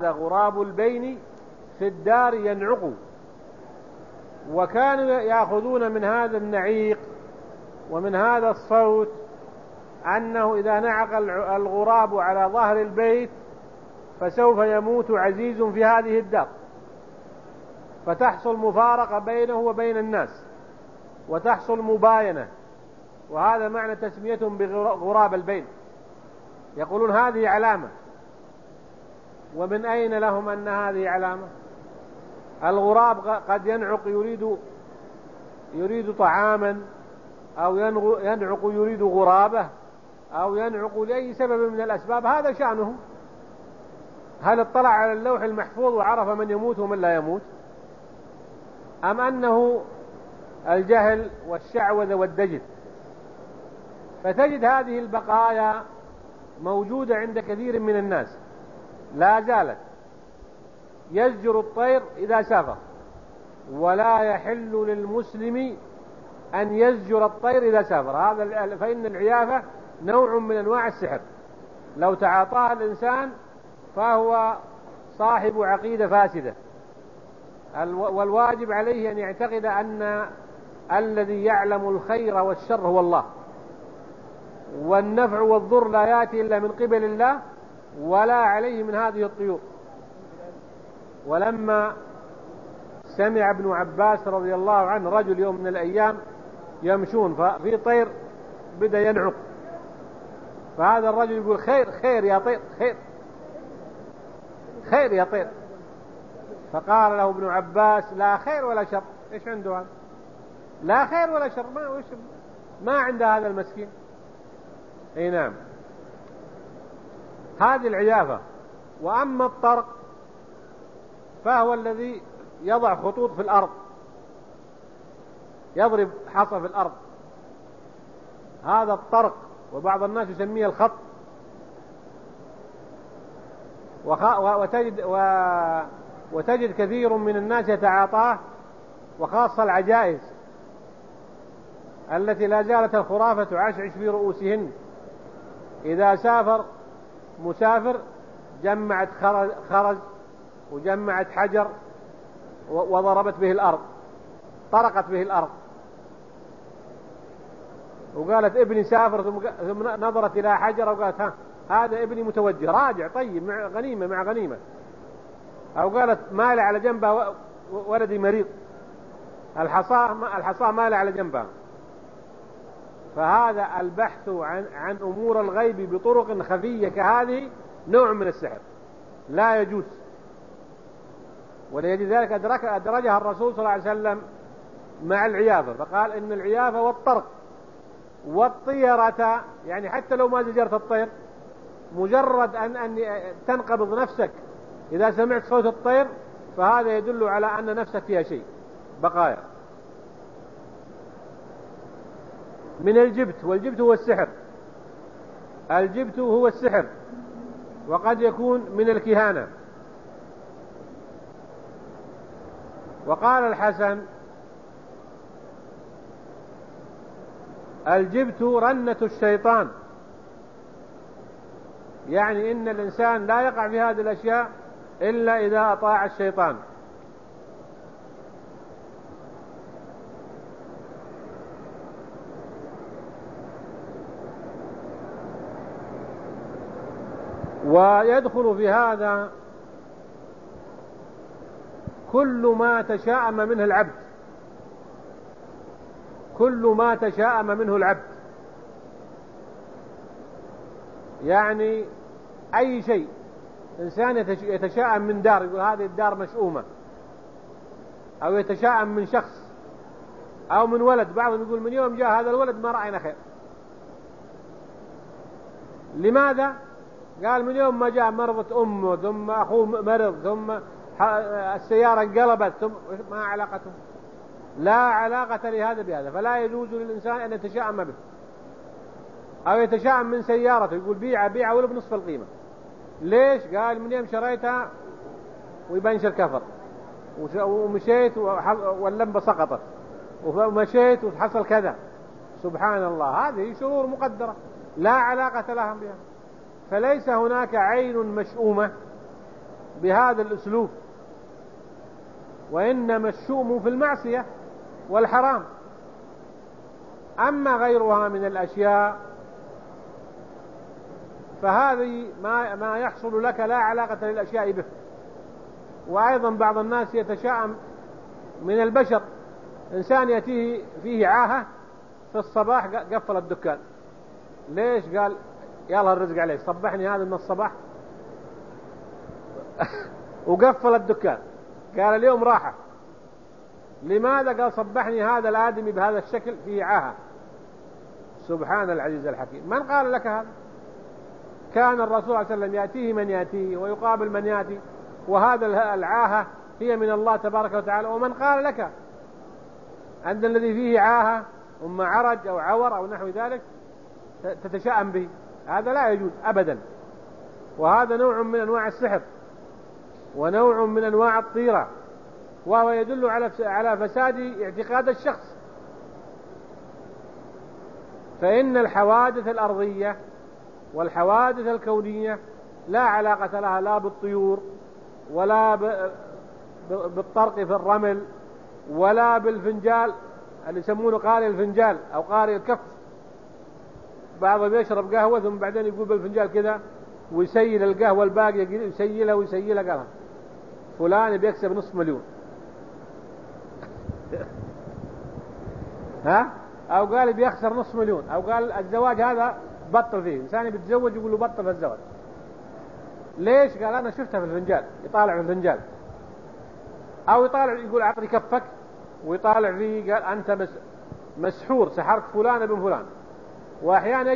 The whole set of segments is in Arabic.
غراب البين في الدار ينعق. وكانوا يأخذون من هذا النعيق ومن هذا الصوت أنه إذا نعق الغراب على ظهر البيت فسوف يموت عزيز في هذه الدار، فتحصل مفارقة بينه وبين الناس وتحصل مباينة. وهذا معنى تسميتهم بغراب البين. يقولون هذه علامة. ومن أين لهم أن هذه علامة؟ الغراب قد ينعق يريد طعاما، أو ينعق يريد غرابة، أو ينعق لأي سبب من الأسباب، هذا شأنه. هل اطلع على اللوح المحفوظ وعرف من يموت ومن لا يموت، أم أنه الجهل والشعوذة والدجل؟ فتجد هذه البقايا موجودة عند كثير من الناس لا زالت. يزجر الطير إذا سافر، ولا يحل للمسلم أن يزجر الطير إذا سافر. هذا فإن العيافة نوع من أنواع السحر، لو تعاطاها الإنسان فهو صاحب عقيدة فاسدة. والواجب عليه أن يعتقد أن الذي يعلم الخير والشر هو الله، والنفع والضر لا يأتي إلا من قبل الله ولا عليه من هذه الطيور. ولما سمع ابن عباس رضي الله عنه رجل يوم من الأيام يمشون ففي طير بدأ ينعق، فهذا الرجل يقول خير خير يا طير، خير خير يا طير. فقال له ابن عباس لا خير ولا شر. ايش عنده هذا؟ لا خير ولا شر، ما عند هذا المسكين. اي نعم، هذه العيافة. وأما الطرق فهو الذي يضع خطوط في الأرض، يضرب حصى في الأرض، هذا الطرق، وبعض الناس يسميه الخط. وتجد كثير من الناس يتعاطاه، وخاصة العجائز التي لا زالت الخرافة تعشعش في رؤوسهن. إذا سافر مسافر جمعت خرز وجمعت حجر وضربت به الأرض، طرقت به الأرض، وقالت ابني سافر، ثم نظرت إلى حجر وقالت هذا ابني متوجه راجع طيب مع غنيمة مع غنيمة. أو قالت مال على جنبها ولدي مريض، الحصاة مال على جنبها. فهذا البحث عن أمور الغيب بطرق خفية كهذه نوع من السحر لا يجوز. ولذلك أدرجها الرسول صلى الله عليه وسلم مع العيافة، فقال إن العيافة والطرق والطيرة، يعني حتى لو ما زجرت الطير، مجرد أن تنقبض نفسك إذا سمعت صوت الطير، فهذا يدل على أن نفسك فيها شيء بقايا من الجبت. والجبت هو السحر، الجبت هو السحر، وقد يكون من الكهانة. وقال الحسن الجبت رنة الشيطان، يعني إن الإنسان لا يقع في هذه الأشياء إلا إذا أطاع الشيطان. ويدخل في هذا كل ما تشاءم منه العبد، كل ما تشاءم منه العبد، يعني أي شيء. إنسان يتشاءم من دار، يقول هذه الدار مشؤومة، أو يتشاءم من شخص أو من ولد. بعضهم يقول من يوم جاء هذا الولد ما رأينا خير. لماذا؟ قال من يوم ما جاء مرضت أمه، ثم أخوه مرض، ثم السيارة انقلبت، ثم ما علاقته؟ لا علاقة لهذا بهذا. فلا يجوز للإنسان أن يتشاءم به، أو يتشاءم من سيارته، يقول بيعها ولو بنصف القيمة. ليش؟ قال من يوم شريتها ويبنش الكفر، ومشيت واللمبة سقطت، ومشيت وتحصل كذا. سبحان الله، هذه شرور مقدرة لا علاقة لها بها. فليس هناك عين مشؤومة بهذا الأسلوب، وإنما الشؤم في المعصية والحرام. أما غيرها من الأشياء فهذه ما يحصل لك لا علاقة للأشياء به. وأيضا بعض الناس يتشائم من البشر، إنسان يأتيه فيه عاهة في الصباح قفل الدكان. ليش؟ قال يلا الرزق عليه، صبحني هذا من الصباح وقفل الدكان، قال اليوم راحة. لماذا؟ قال صبحني هذا الآدمي بهذا الشكل فيه عاهة. سبحان العزيز الحكيم، من قال لك هذا؟ كان الرسول صلى الله عليه وسلم يأتيه من يأتيه ويقابل من يأتي، وهذا العاهة هي من الله تبارك وتعالى. ومن قال لك أن الذي فيه عاهة أما عرج أو عور أو نحو ذلك تتشائم به؟ هذا لا يجوز أبدا، وهذا نوع من أنواع السحر ونوع من أنواع الطيرة، وهو يدل على فساد اعتقاد الشخص. فإن الحوادث الأرضية والحوادث الكونية لا علاقة لها لا بالطيور ولا بالطرق في الرمل ولا بالفنجال اللي يسمونه قارئ الفنجال أو قارئ الكف. بعضهم يشرب قهوة ثم بعدين يقول بالفنجال كذا ويسيل القهوة الباقية يسيلها ويسيلها، قال فلان بيكسب $500,000 ها، أو قال بيخسر $500,000، أو قال الزواج هذا بطل فيه، إنسان بيتزوج يقول له بطل في الزواج. ليش؟ قال أنا شفتها في الفنجال، يطالع في الفنجال، أو يطالع يقول أعطني كفك ويطالع فيه، قال أنت مسحور، سحرت فلان بن فلان. وأحيانا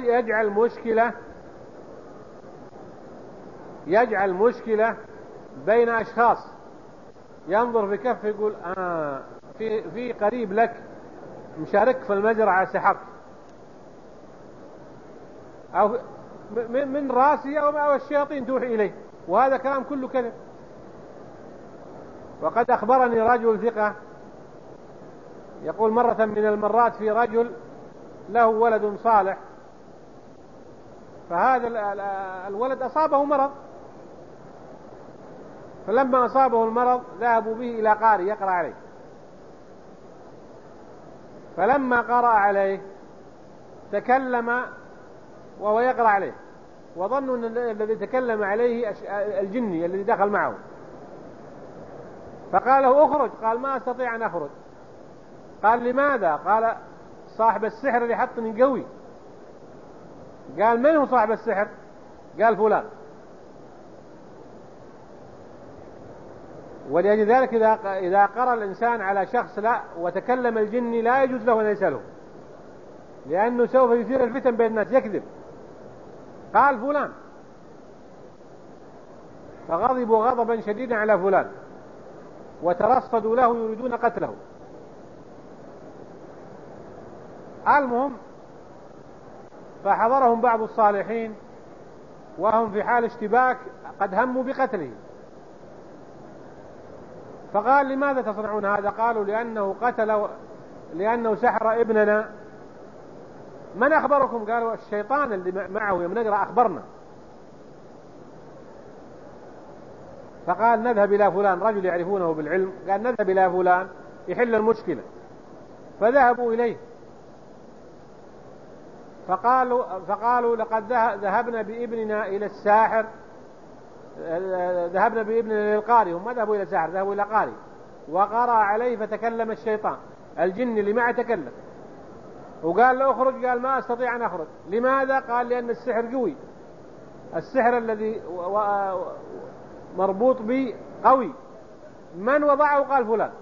يجعل مشكلة بين أشخاص، ينظر في كف يقول في قريب لك مشارك في المزرعة سحر، أو من راسي أو الشياطين توحي إليه، وهذا كلام كله كذب. وقد أخبرني رجل ثقة يقول مرة من المرات في رجل له ولد صالح، فهذا الولد أصابه مرض، فلما أصابه المرض ذهبوا به إلى قارئ يقرأ عليه، فلما قرأ عليه تكلم وهو يقرأ عليه، وظنوا أن الذي تكلم عليه الجني الذي دخل معه، فقال له اخرج، قال ما أستطيع أن أخرج. قال لماذا؟ قال صاحب السحر اللي حطني قوي. قال من هو صاحب السحر؟ قال فلان. ولأجل ذلك إذا قرأ الإنسان على شخص لا وتكلم الجني لا يجوز له أن يسأله، لأنه سوف يثير الفتن بين الناس، يكذب. قال فلان، فغضبوا غضبا شديدا على فلان وترصدوا له يريدون قتله. المهم فحضرهم بعض الصالحين وهم في حال اشتباك قد هموا بقتله، فقال لماذا تصنعون هذا؟ قالوا لأنه سحر ابننا. من أخبركم؟ قالوا الشيطان اللي معه يوم نقرأ أخبرنا. فقال نذهب إلى فلان، رجل يعرفونه بالعلم، قال نذهب إلى فلان يحل المشكلة. فذهبوا إليه فقالوا لقد ذهبنا بابننا إلى الساحر، ذهبنا بابننا للقارئ. هم ما ذهبوا إلى الساحر، ذهبوا إلى قارئ، وقرأ عليه فتكلم الشيطان، الجن اللي معه تكلم، وقال له اخرج، قال ما أستطيع أن أخرج. لماذا؟ قال لأن السحر قوي، السحر الذي مربوط به قوي. من وضعه؟ قال فلان.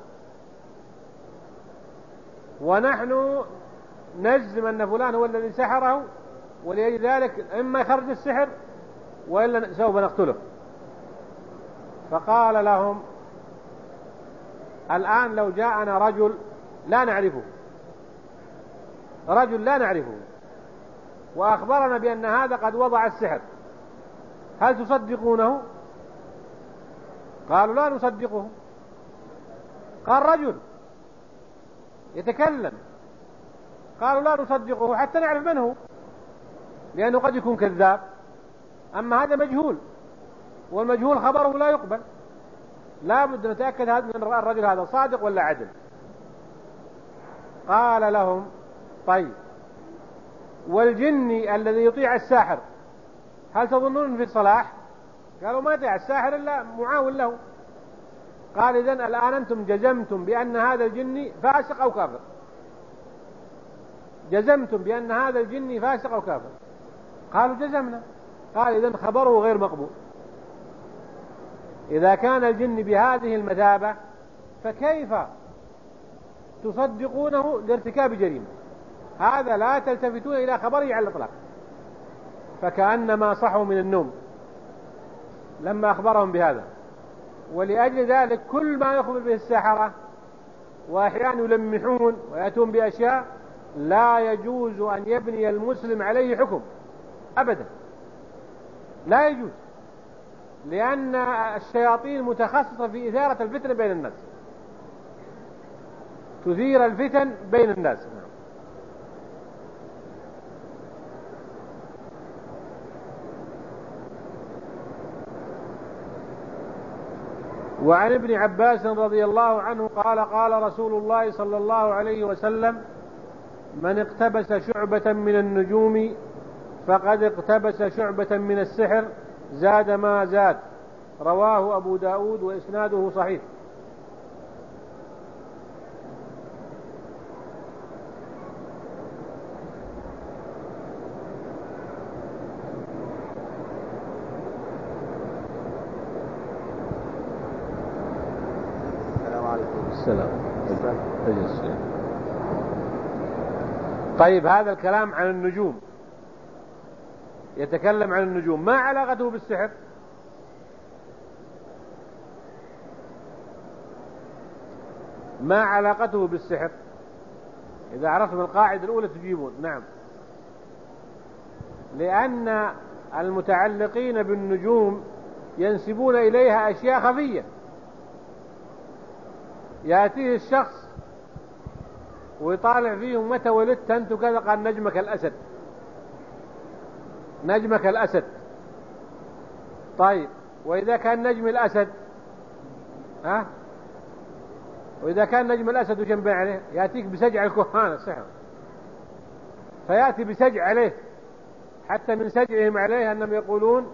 ونحن نجزم أن فلان هو الذي سحره، ولذلك إما يخرج السحر وإلا سوف نقتله. فقال لهم الآن لو جاءنا رجل لا نعرفه وأخبرنا بأن هذا قد وضع السحر، هل تصدقونه؟ قالوا لا نصدقه. قال رجل يتكلم، قالوا لا نصدقه حتى نعرف من هو، لأنه قد يكون كذاب، أما هذا مجهول. والمجهول خبره لا يقبل، لا بد نتأكد من الرجل هذا صادق ولا عدل. قال لهم طيب والجني الذي يطيع الساحر هل تظنون في صلاح؟ قالوا ما يطيع الساحر إلا معاون له. قال إذن الآن أنتم جزمتم بأن هذا الجني فاسق أو كافر، جزمتم بأن هذا الجني فاسق أو كافر. قالوا جزمنا. قال إذن خبره غير مقبول. إذا كان الجن بهذه المثابة فكيف تصدقونه لارتكاب جريمة؟ هذا لا تلتفتون إلى خبره على الإطلاق. فكأنما صحوا من النوم لما أخبرهم بهذا. ولأجل ذلك كل ما يخبر به الساحرة وأحيانا يلمحون ويأتون بأشياء لا يجوز أن يبني المسلم عليه حكم أبدا، لا يجوز، لأن الشياطين متخصصة في إثارة الفتن بين الناس، تثير الفتن بين الناس. وعن ابن عباس رضي الله عنه قال قال رسول الله صلى الله عليه وسلم من اقتبس شعبة من النجوم فقد اقتبس شعبة من السحر زاد ما زاد. رواه أبو داود وإسناده صحيح. السلام. طيب هذا الكلام عن النجوم، يتكلم عن النجوم، ما علاقته بالسحر؟ ما علاقته بالسحر؟ إذا عرفتم القاعدة الأولى تجيبون نعم. لأن المتعلقين بالنجوم ينسبون إليها أشياء خفية. يأتيه الشخص ويطالع فيهم متى ولدت أنت كذا، قال نجمك الأسد، نجمك الأسد. طيب وإذا كان نجم الأسد وإذا كان نجم الأسد وجنبه عليه يأتيك بسجع الكهان السحر، فيأتي بسجع عليه، حتى من سجعهم عليه أنهم يقولون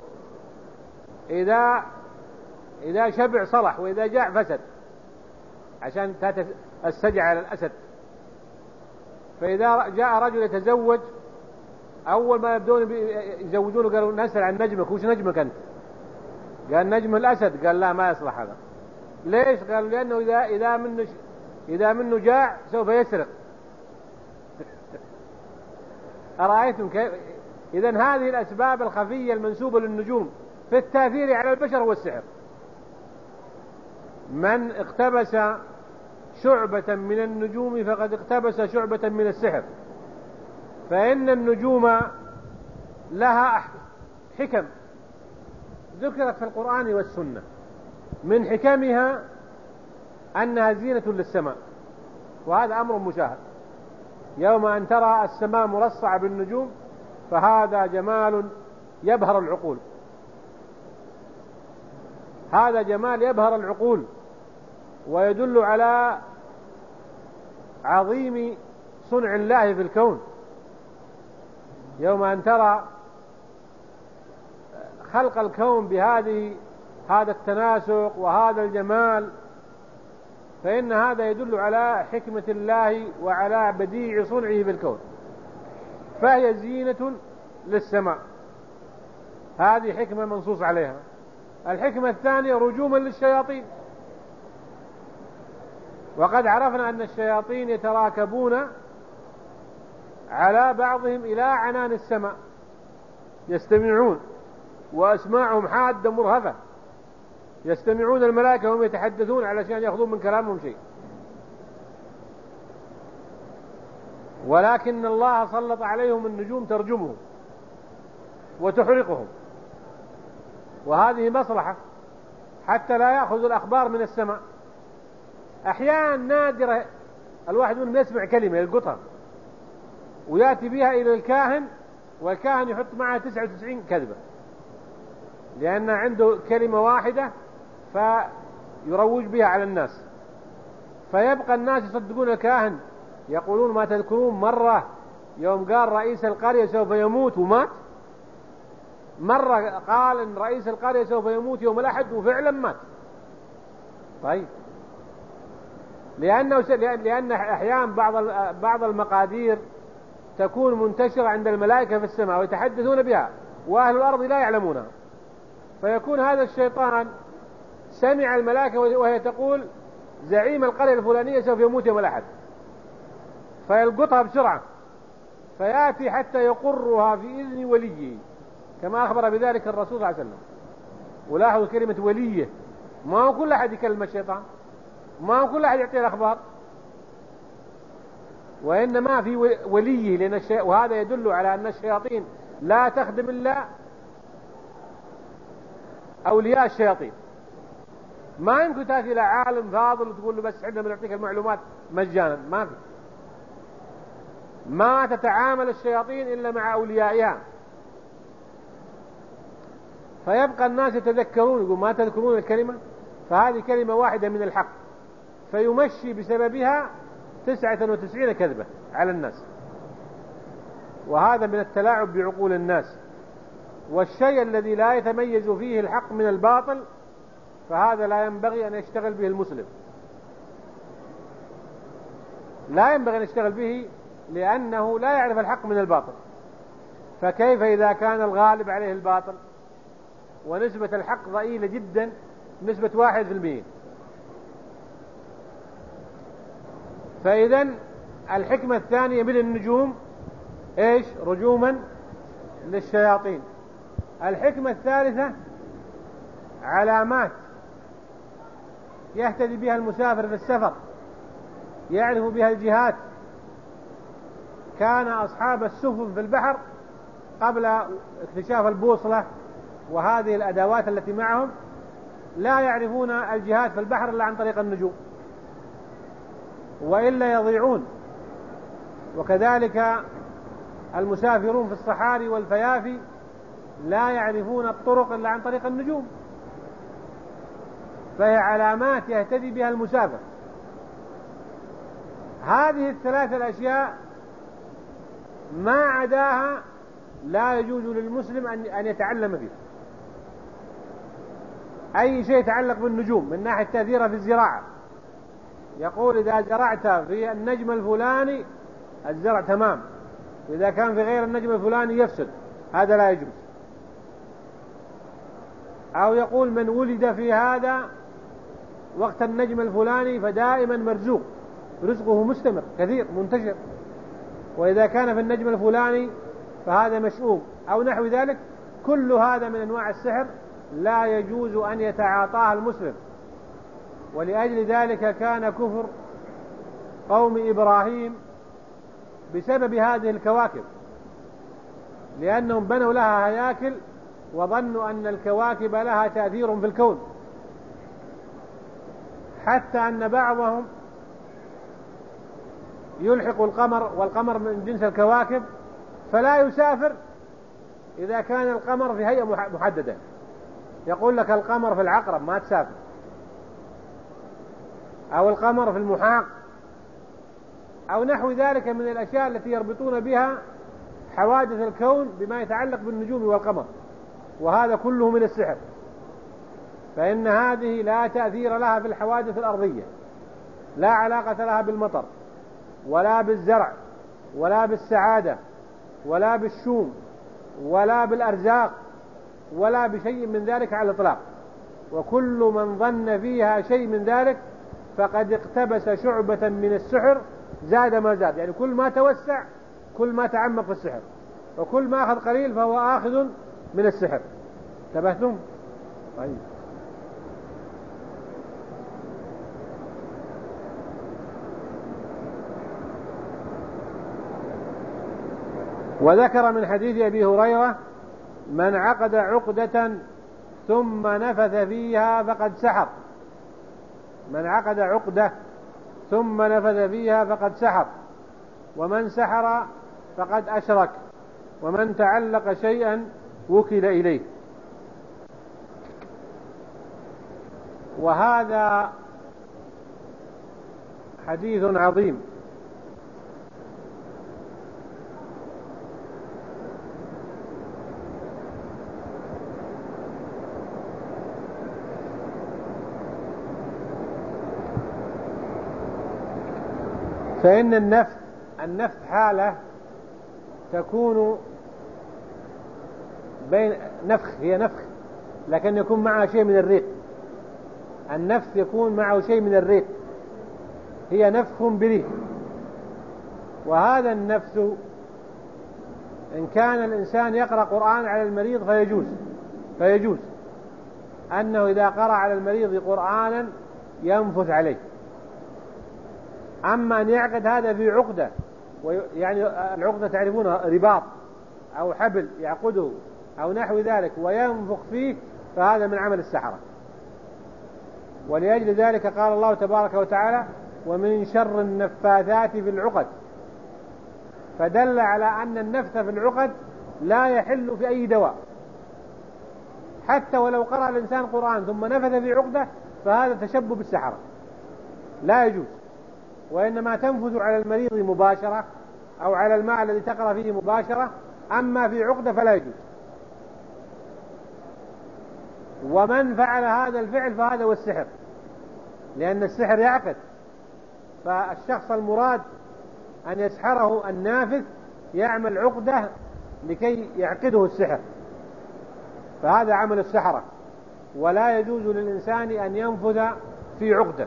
إذا شبع صلح وإذا جاع فسد، عشان السجع على الأسد. فإذا جاء رجل يتزوج أول ما يبدون يزوجونه قالوا نسأل عن نجمك، وش نجمك أنت؟ قال نجم الأسد. قال لا ما يصلح هذا. ليش؟ قالوا لأنه إذا منه جاع سوف يسرق. أرأيتم كيف؟ إذن هذه الأسباب الخفية المنسوبة للنجوم في التأثير على البشر والسحر. من اقتبس شعبة من النجوم فقد اقتبس شعبة من السحر. فإن النجوم لها حكم ذكرت في القرآن والسنة، من حكمها أنها زينة للسماء، وهذا أمر مشاهد. يوم أن ترى السماء مرصعة بالنجوم فهذا جمال يبهر العقول، هذا جمال يبهر العقول ويدل على عظيم صنع الله في الكون. يوم أن ترى خلق الكون هذا التناسق وهذا الجمال، فإن هذا يدل على حكمة الله وعلى بديع صنعه في الكون، فهي زينة للسماء. هذه حكمة منصوص عليها. الحكمة الثانية رجوما للشياطين، وقد عرفنا أن الشياطين يتراكبون على بعضهم إلى عنان السماء يستمعون، وأسماعهم حادة مرهفة، يستمعون الملائكة وهم يتحدثون علشان يأخذون من كلامهم شيء. ولكن الله سلط عليهم النجوم ترجمهم وتحرقهم، وهذه مصلحة حتى لا يأخذ الأخبار من السماء. أحيانا نادرة الواحد منهم يسمع كلمة يلقطها ويأتي بها إلى الكاهن، والكاهن يحط معها 99 كذبة، لأن عنده كلمة واحدة فيروج بها على الناس، فيبقى الناس يصدقون الكاهن، يقولون ما تذكرون مرة يوم قال رئيس القرية سوف يموت ومات؟ مرة قال إن رئيس القرية سوف يموت يوم الأحد وفعلا مات. طيب لأن أحيانا بعض المقادير تكون منتشرة عند الملائكة في السماء ويتحدثون بها وأهل الأرض لا يعلمونها، فيكون هذا الشيطان سمع الملائكة وهي تقول زعيم القرية الفلانية سوف يموت يوم الأحد، فيلقطها بسرعة فيأتي حتى يقرها في إذن وليه كما أخبر بذلك الرسول صلى الله عليه وسلم. ولاحظوا كلمة وليه، ما هو كل أحد يكلم الشيطان، ما هو كل أحد يعطيه الأخبار، وإنما في وليه، لأن وهذا يدل على أن الشياطين لا تخدم إلا أولياء الشياطين. ما يمكن تأتي إلى عالم فاضل وتقول له بس عندنا بنعطيك المعلومات مجانا، ما في، ما تتعامل الشياطين إلا مع أوليائها. فيبقى الناس يتذكرون، يقول ما تذكرون الكلمة، فهذه كلمة واحدة من الحق، فيمشي بسببها 99 كذبة على الناس، وهذا من التلاعب بعقول الناس. والشيء الذي لا يتميز فيه الحق من الباطل فهذا لا ينبغي أن يشتغل به المسلم، لا ينبغي أن يشتغل به، لأنه لا يعرف الحق من الباطل. فكيف إذا كان الغالب عليه الباطل ونسبة الحق ضئيلة جدا، نسبة 1%؟ فإذن الحكمة الثانية من النجوم إيش؟ رجوما للشياطين. الحكمة الثالثة علامات يهتدي بها المسافر في السفر، يعرف بها الجهات. كان أصحاب السفن في البحر قبل اكتشاف البوصلة وهذه الأدوات التي معهم لا يعرفون الجهات في البحر إلا عن طريق النجوم، وإلا يضيعون. وكذلك المسافرون في الصحاري والفيافي لا يعرفون الطرق إلا عن طريق النجوم، فهي علامات يهتدي بها المسافر. هذه الثلاثة الأشياء ما عداها لا يجوز للمسلم أن يتعلم فيه. أي شيء يتعلق بالنجوم من ناحية تأثيرها في الزراعة، يقول إذا زرعت في النجم الفلاني الزرع تمام، وإذا كان في غير النجم الفلاني يفسد، هذا لا يجوز. أو يقول من ولد في هذا وقت النجم الفلاني فدائما مرزوق، رزقه مستمر كثير منتشر، وإذا كان في النجم الفلاني فهذا مشؤوم، أو نحو ذلك. كل هذا من أنواع السحر لا يجوز أن يتعاطاها المسلم. ولأجل ذلك كان كفر قوم إبراهيم بسبب هذه الكواكب، لأنهم بنوا لها هياكل وظنوا أن الكواكب لها تأثير في الكون، حتى أن بعضهم يلحق القمر، والقمر من جنس الكواكب، فلا يسافر إذا كان القمر في هيئة محددة. يقول لك القمر في العقرب ما تسافر، أو القمر في المحاق، أو نحو ذلك من الأشياء التي يربطون بها حوادث الكون بما يتعلق بالنجوم والقمر، وهذا كله من السحر. فإن هذه لا تأثير لها في الحوادث الأرضية، لا علاقة لها بالمطر ولا بالزرع ولا بالسعادة ولا بالشوم ولا بالأرزاق ولا بشيء من ذلك على الإطلاق. وكل من ظن فيها شيء من ذلك فقد اقتبس شعبة من السحر زاد ما زاد، يعني كل ما توسع كل ما تعمق في السحر، وكل ما أخذ قليل فهو آخذ من السحر. انتبهتم؟ طيب. وذكر من حديث أبي هريرة من عقد عقدة ثم نفث فيها فقد سحر. من عقد عقدة ثم نفث فيها فقد سحر، ومن سحر فقد أشرك، ومن تعلق شيئا وكل إليه. وهذا حديث عظيم. فإن النفث حالة تكون بين هي نفخ لكن يكون معها شيء من الريق. النفث يكون معه شيء من الريق، هي نفخ بريق. وهذا النفث إن كان الإنسان يقرأ قرآن على المريض فيجوز أنه إذا قرأ على المريض قرآنا ينفث عليه. أما أن يعقد هذا في عقدة، يعني العقدة تعرفونها رباط أو حبل يعقده أو نحو ذلك وينفخ فيه، فهذا من عمل السحرة. ولأجل ذلك قال الله تبارك وتعالى: ومن شر النفاثات في العقد. فدل على أن النفث في العقد لا يحل في أي دواء، حتى ولو قرأ الإنسان قرآن ثم نفث في عقدة فهذا تشبه بالسحرة، لا يجوز. وإنما تنفذ على المريض مباشرة أو على الماء الذي تقرأ فيه مباشرة، أما في عقدة فلا يجوز. ومن فعل هذا الفعل فهذا هو السحر، لأن السحر يعقد. فالشخص المراد أن يسحره النافذ يعمل عقدة لكي يعقده السحر، فهذا عمل السحرة، ولا يجوز للإنسان أن ينفذ في عقدة.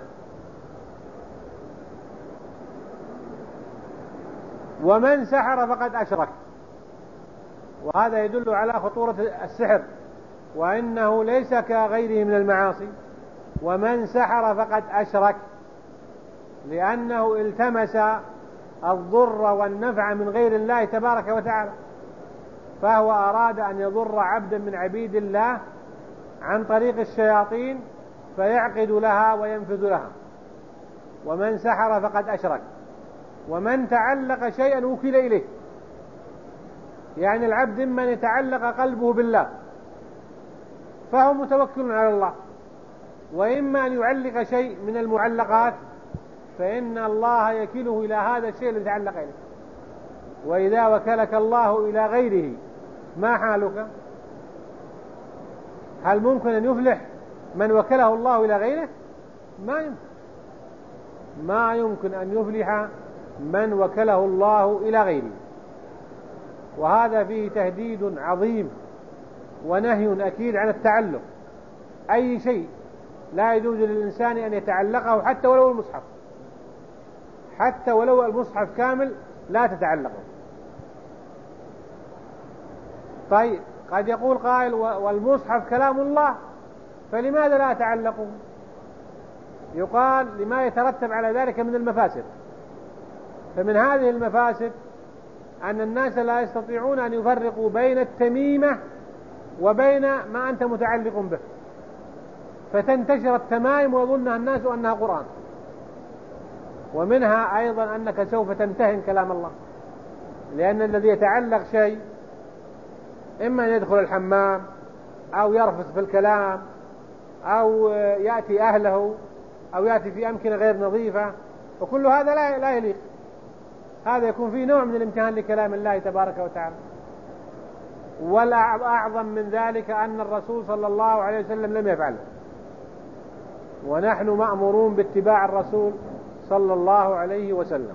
ومن سحر فقد أشرك، وهذا يدل على خطورة السحر، وإنه ليس كغيره من المعاصي. ومن سحر فقد أشرك، لأنه التمس الضر والنفع من غير الله تبارك وتعالى، فهو أراد أن يضر عبدا من عبيد الله عن طريق الشياطين فيعقد لها وينفذ لها. ومن سحر فقد أشرك. ومن تعلق شيئا وكل إليه، يعني العبد إما أن يتعلق قلبه بالله فهو متوكل على الله، وإما أن يعلق شيء من المعلقات فإن الله يكله إلى هذا الشيء الذي تعلق إليه. وإذا وكلك الله إلى غيره ما حالك؟ هل ممكن أن يفلح من وكله الله إلى غيره؟ ما يمكن أن يفلح من وكله الله إلى غيره. وهذا فيه تهديد عظيم ونهي أكيد عن التعلق. أي شيء لا يجوز للإنسان أن يتعلقه، حتى ولو المصحف، حتى ولو المصحف كامل لا تتعلقه. طيب قد يقول قائل: والمصحف كلام الله فلماذا لا تعلقه؟ يقال: لما يترتب على ذلك من المفاسد. فمن هذه المفاسد أن الناس لا يستطيعون أن يفرقوا بين التميمة وبين ما أنت متعلق به، فتنتشر التمائم ويظنها الناس أنها قرآن. ومنها أيضا أنك سوف تمتهن كلام الله، لأن الذي يتعلق شيء إما أن يدخل الحمام أو يرفث في الكلام أو يأتي أهله أو يأتي في أمكنة غير نظيفة، وكل هذا لا يليق. هذا يكون فيه نوع من الامتهان لكلام الله تبارك وتعالى. والأعظم من ذلك أن الرسول صلى الله عليه وسلم لم يفعله، ونحن مأمورون باتباع الرسول صلى الله عليه وسلم.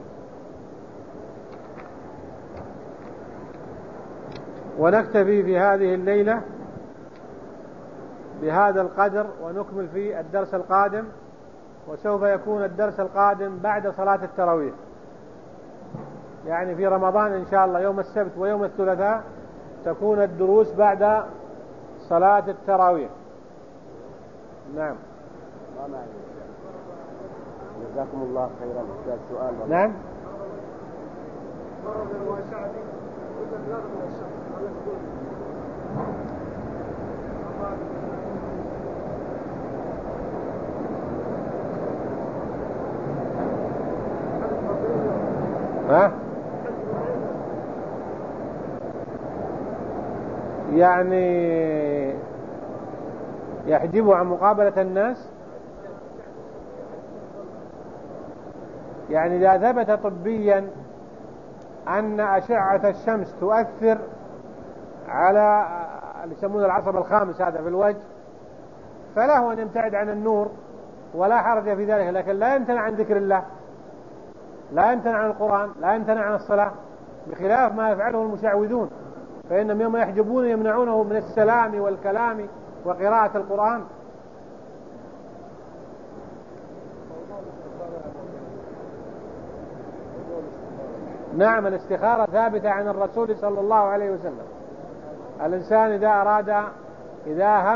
ونكتفي في هذه الليلة بهذا القدر، ونكمل في الدرس القادم، وسوف يكون الدرس القادم بعد صلاة التراويح، يعني في رمضان إن شاء الله يوم السبت ويوم الثلاثاء تكون الدروس بعد صلاة التراويح. نعم. جزاكم الله خيرا. سؤال. نعم. ها؟ يعني يحجبه عن مقابلة الناس. يعني إذا ثبت طبيا أن أشعة الشمس تؤثر على اللي يسمونه العصب الخامس هذا في الوجه، فله أن يبتعد عن النور ولا حرج في ذلك، لكن لا يمتنع عن ذكر الله، لا يمتنع عن القرآن، لا يمتنع عن الصلاة، بخلاف ما يفعله المشعوذون، فإنهم يوم يحجبون يمنعونه من السلام والكلام وقراءة القرآن. نعم، الاستخارة ثابتة عن الرسول صلى الله عليه وسلم. الإنسان إذا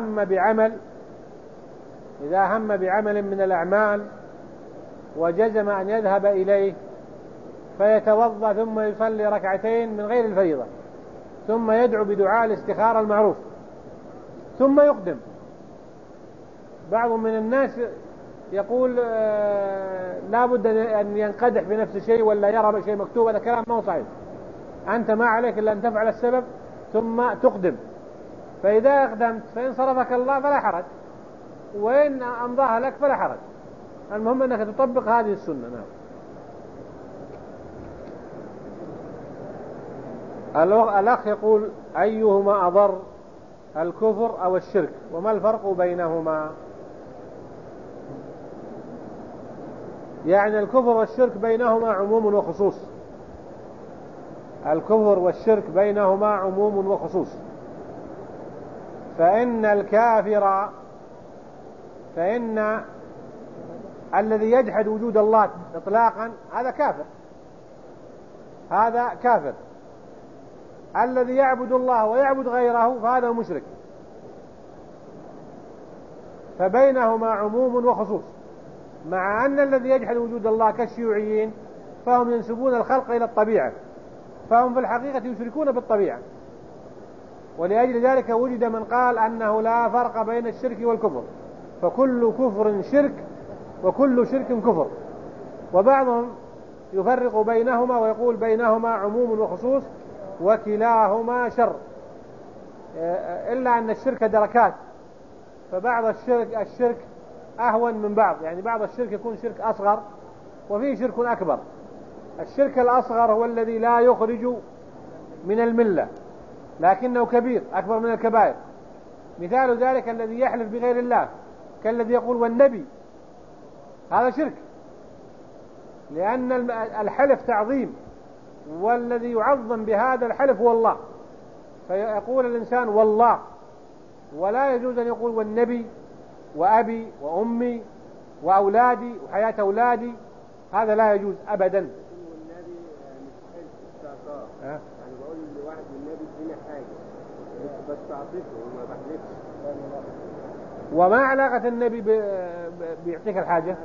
هم بعمل من الأعمال وجزم أن يذهب إليه فيتوضأ ثم يصلي ركعتين من غير الفريضة، ثم يدعو بدعاء الاستخارة المعروف، ثم يقدم. بعض من الناس يقول لا بد أن ينقدح بنفس شيء ولا يرى شيء مكتوب، هذا كلام ما هو صحيح. أنت ما عليك إلا أن تفعل السبب ثم تقدم، فإذا أقدمت فإن صرفك الله فلا حرج، وإن أمضاها لك فلا حرج، المهم أنك تطبق هذه السنة. نعم. الأخ يقول أيهما أضر، الكفر أو الشرك، وما الفرق بينهما؟ يعني الكفر والشرك بينهما عموم وخصوص، الكفر والشرك بينهما عموم وخصوص. فإن الذي يجحد وجود الله إطلاقا هذا كافر، الذي يعبد الله ويعبد غيره فهذا مشرك. فبينهما عموم وخصوص، مع أن الذي يجحد وجود الله كالشيوعيين فهم ينسبون الخلق إلى الطبيعة، فهم في الحقيقة يشركون بالطبيعة. ولأجل ذلك وجد من قال أنه لا فرق بين الشرك والكفر، فكل كفر شرك وكل شرك كفر. وبعضهم يفرق بينهما ويقول بينهما عموم وخصوص وكلاهما شر، إلا أن الشرك دركات، فبعض الشرك أهون من بعض، يعني بعض الشرك يكون شرك أصغر وفيه شرك أكبر. الشرك الأصغر هو الذي لا يخرج من الملة لكنه كبير أكبر من الكبائر. مثال ذلك الذي يحلف بغير الله كالذي يقول والنبي، هذا شرك، لأن الحلف تعظيم، والذي يعظم بهذا الحلف هو الله، فيقول الإنسان والله، ولا يجوز أن يقول والنبي وأبي وأمي وأولادي وحياة أولادي، هذا لا يجوز أبدا. والنبي مستحيل استعطاف، يعني بقول لواحد والنبي ادينا حاجة بس تعطيته وما بحلفش. وما علاقة النبي بيعطيك الحاجة؟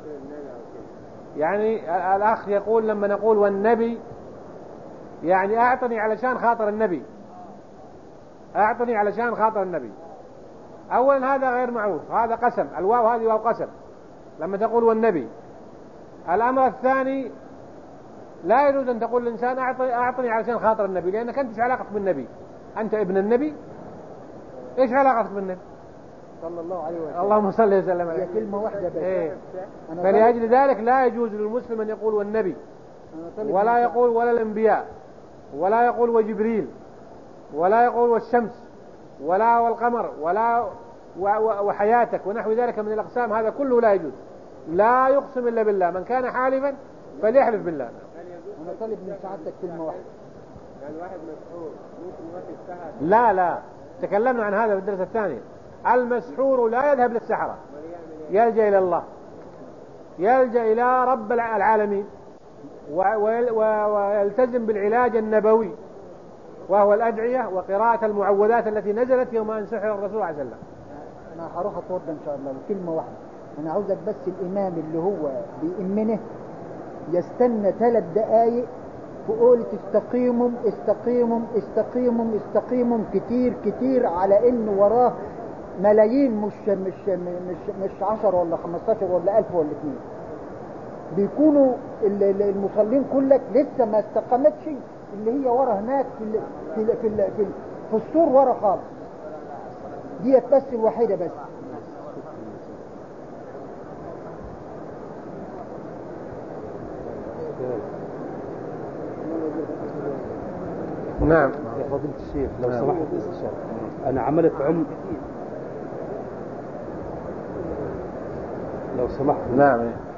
يعني الأخ يقول لما نقول والنبي يعني أعطني علشان خاطر النبي، أعطني علشان خاطر النبي. أولا هذا غير معروف، هذا قسم، الواو هذه واو قسم لما تقول والنبي. الأمر الثاني لا يجوز أن تقول للإنسان أعطني علشان خاطر النبي، لأنك أنت إيش علاقتك بالنبي؟ أنت ابن النبي، إيش علاقتك بالنبي صلى الله عليه وسلم؟ اللهم صل وسلم عليه. هي كلمة واحدة بس. فلأجل ذلك لا يجوز للمسلم أن يقول والنبي، ولا يقول ولا الأنبياء، ولا يقول وجبريل، ولا يقول والشمس، ولا والقمر، ولا وحياتك ونحو ذلك من الأقسام، هذا كله لا يجوز. لا يقسم إلا بالله، من كان حالفا فليحلف بالله. أنا طالب من سعادتك كلمة واحدة. يعني واحد مسحور ممكن يروح يستحى؟ لا، تكلمنا عن هذا في الدرس الثاني. المسحور لا يذهب للسحرة، يلجأ إلى الله، يلجأ إلى رب العالمين، ويلتزم بالعلاج النبوي وهو الأدعية وقراءة المعوذات التي نزلت يوم أن سحر الرسول عليه وسلم. أنا هروح أتوضى إن شاء الله. كلمة واحدة، أنا عاوزك بس الإمام اللي هو بيأمنه يستنى 3 دقايق تقول استقيموا استقيموا استقيموا استقيموا كتير كتير، على إن وراه ملايين، مش 10 ولا 15 ولا 1000 ولا 2. بيكونوا المصلين كلك لسه ما استقامتش، اللي هي ورا هناك في السور ورا خالص، دي بس الوحيدة بس. نعم يا فضيلة الشيخ لو سمحت استشارة، أنا عملت عمر لو سمحت. نعم